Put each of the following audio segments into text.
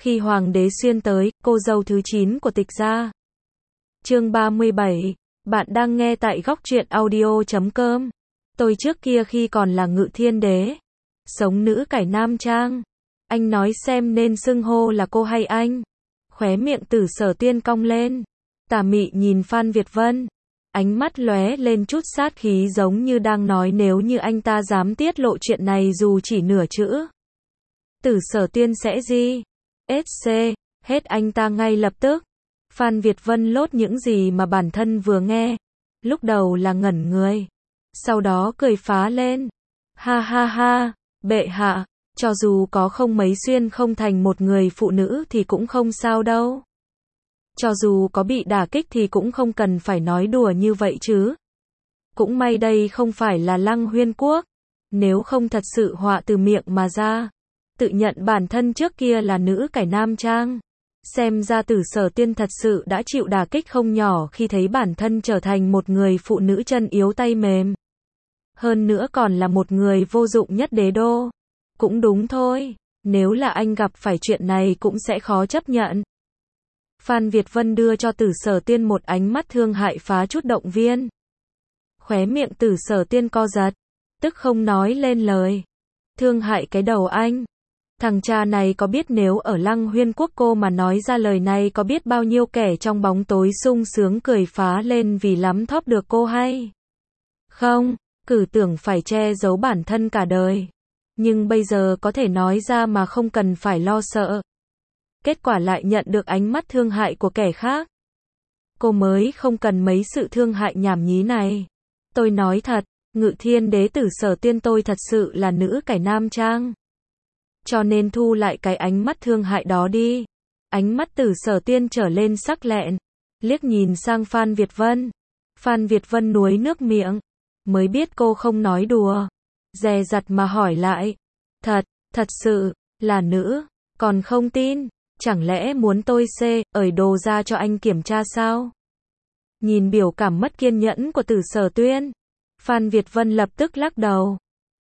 Khi hoàng đế xuyên tới, cô dâu thứ 9 của Tịch gia. Chương 37. Bạn đang nghe tại góc truyện audio.com. Tôi trước kia khi còn là Ngự Thiên Đế, sống nữ cải nam trang. Anh nói xem nên xưng hô là cô hay anh? Khóe miệng Tử Sở Tiên cong lên, tà mị nhìn Phan Việt Vân, ánh mắt lóe lên chút sát khí giống như đang nói nếu như anh ta dám tiết lộ chuyện này dù chỉ nửa chữ, Tử Sở Tiên sẽ gì? SC, hết anh ta ngay lập tức. Phan Việt Vân lốt những gì mà bản thân vừa nghe. Lúc đầu là ngẩn người, sau đó cười phá lên. Ha ha ha, bệ hạ, cho dù có không mấy xuyên không thành một người phụ nữ thì cũng không sao đâu. Cho dù có bị đả kích thì cũng không cần phải nói đùa như vậy chứ. Cũng may đây không phải là Lăng Huyên Quốc, nếu không thật sự họa từ miệng mà ra. Tự nhận bản thân trước kia là nữ cải nam trang. Xem ra Tử Sở Tiên thật sự đã chịu đả kích không nhỏ khi thấy bản thân trở thành một người phụ nữ chân yếu tay mềm. Hơn nữa còn là một người vô dụng nhất đế đô. Cũng đúng thôi, nếu là anh gặp phải chuyện này cũng sẽ khó chấp nhận. Phan Việt Vân đưa cho Tử Sở Tiên một ánh mắt thương hại phá chút động viên. Khóe miệng Tử Sở Tiên co giật, tức không nói lên lời. Thương hại cái đầu anh. Thằng cha này có biết nếu ở Lăng Huyên Quốc cô mà nói ra lời này có biết bao nhiêu kẻ trong bóng tối sung sướng cười phá lên vì lắm thóp được cô hay? Không, cứ tưởng phải che giấu bản thân cả đời. Nhưng bây giờ có thể nói ra mà không cần phải lo sợ. Kết quả lại nhận được ánh mắt thương hại của kẻ khác. Cô mới không cần mấy sự thương hại nhảm nhí này. Tôi nói thật, Ngự Thiên Đế Tử Sở Tiên tôi thật sự là nữ cải nam trang. Cho nên thu lại cái ánh mắt thương hại đó đi. Ánh mắt Tử Sở Tiên trở lên sắc lẹn, liếc nhìn sang Phan Việt Vân. Phan Việt Vân nuối nước miệng, mới biết cô không nói đùa. Dè dặt mà hỏi lại. Thật sự, là nữ, còn không tin, chẳng lẽ muốn tôi ởi đồ ra cho anh kiểm tra sao? Nhìn biểu cảm mất kiên nhẫn của Tử Sở Tiên, Phan Việt Vân lập tức lắc đầu.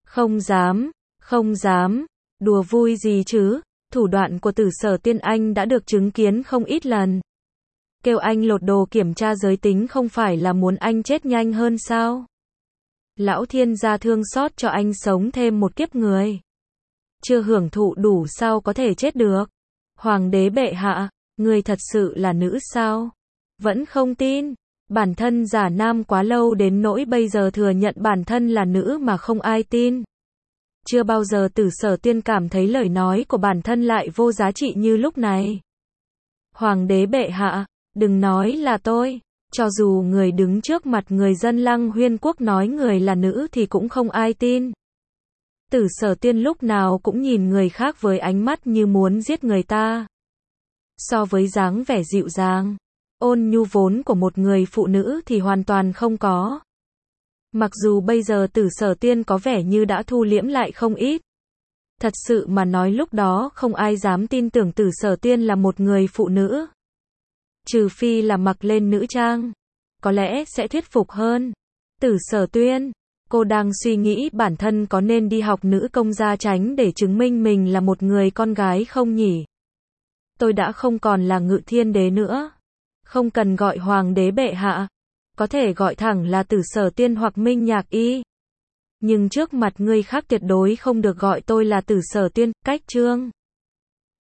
Không dám, đùa vui gì chứ, thủ đoạn của Tử Sở Tiên anh đã được chứng kiến không ít lần. Kêu anh lột đồ kiểm tra giới tính không phải là muốn anh chết nhanh hơn sao? Lão thiên gia thương xót cho anh sống thêm một kiếp người. Chưa hưởng thụ đủ sao có thể chết được? Hoàng đế bệ hạ, người thật sự là nữ sao? Vẫn không tin, bản thân giả nam quá lâu đến nỗi bây giờ thừa nhận bản thân là nữ mà không ai tin. Chưa bao giờ Tử Sở Tiên cảm thấy lời nói của bản thân lại vô giá trị như lúc này. Hoàng đế bệ hạ, đừng nói là tôi. Cho dù người đứng trước mặt người dân Lăng Huyên Quốc nói người là nữ thì cũng không ai tin. Tử Sở Tiên lúc nào cũng nhìn người khác với ánh mắt như muốn giết người ta. So với dáng vẻ dịu dàng, ôn nhu vốn của một người phụ nữ thì hoàn toàn không có. Mặc dù bây giờ Tử Sở Tiên có vẻ như đã thu liễm lại không ít. Thật sự mà nói lúc đó không ai dám tin tưởng Tử Sở Tiên là một người phụ nữ. Trừ phi là mặc lên nữ trang, có lẽ sẽ thuyết phục hơn. Tử Sở Tiên, cô đang suy nghĩ bản thân có nên đi học nữ công gia chánh để chứng minh mình là một người con gái không nhỉ? Tôi đã không còn là Ngự Thiên Đế nữa. Không cần gọi Hoàng đế bệ hạ. Có thể gọi thẳng là Tử Sở Tiên hoặc Minh Nhạc Y. Nhưng trước mặt người khác tuyệt đối không được gọi tôi là Tử Sở Tiên. Cách chương